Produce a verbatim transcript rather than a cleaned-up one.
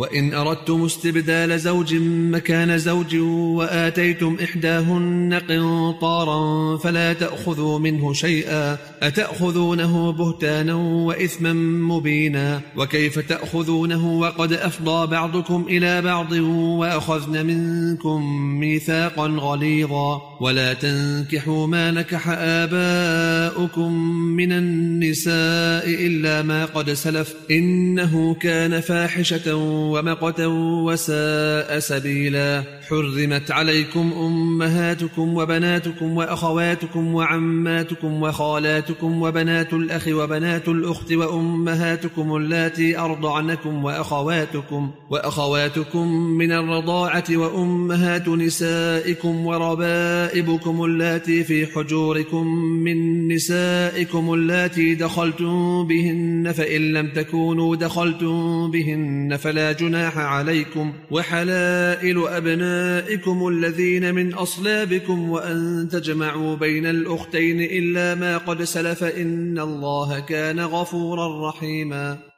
وإن أردتم استبدال زوج مكان زوج وآتيتم إحداهن قنطارا فلا تأخذوا منه شيئا أتأخذونه بهتانا وإثما مبينا وكيف تأخذونه وقد أفضى بعضكم إلى بعض وأخذن منكم ميثاقا غليظا ولا تنكحوا ما نكح آباؤكم من النساء إلا ما قد سلف إنه كان فاحشة ومقتا وساء سبيلا حرمت عليكم أمهاتكم وبناتكم وأخواتكم وعماتكم وخالاتكم وبنات الأخ وبنات الأخت وأمهاتكم اللاتي أرضعنكم وأخواتكم وأخواتكم من الرضاعة وأمهات نسائكم وربائبكم اللاتي في حجوركم من نسائكم اللاتي دخلتم بهن فإن لم تكونوا دخلتم بهن فلا جناح عليكم وحلائل أبنائكم الذين من أصلابكم وأن تجمعوا بين الأختين إلا ما قد سلف إن الله كان غفورا رحيما.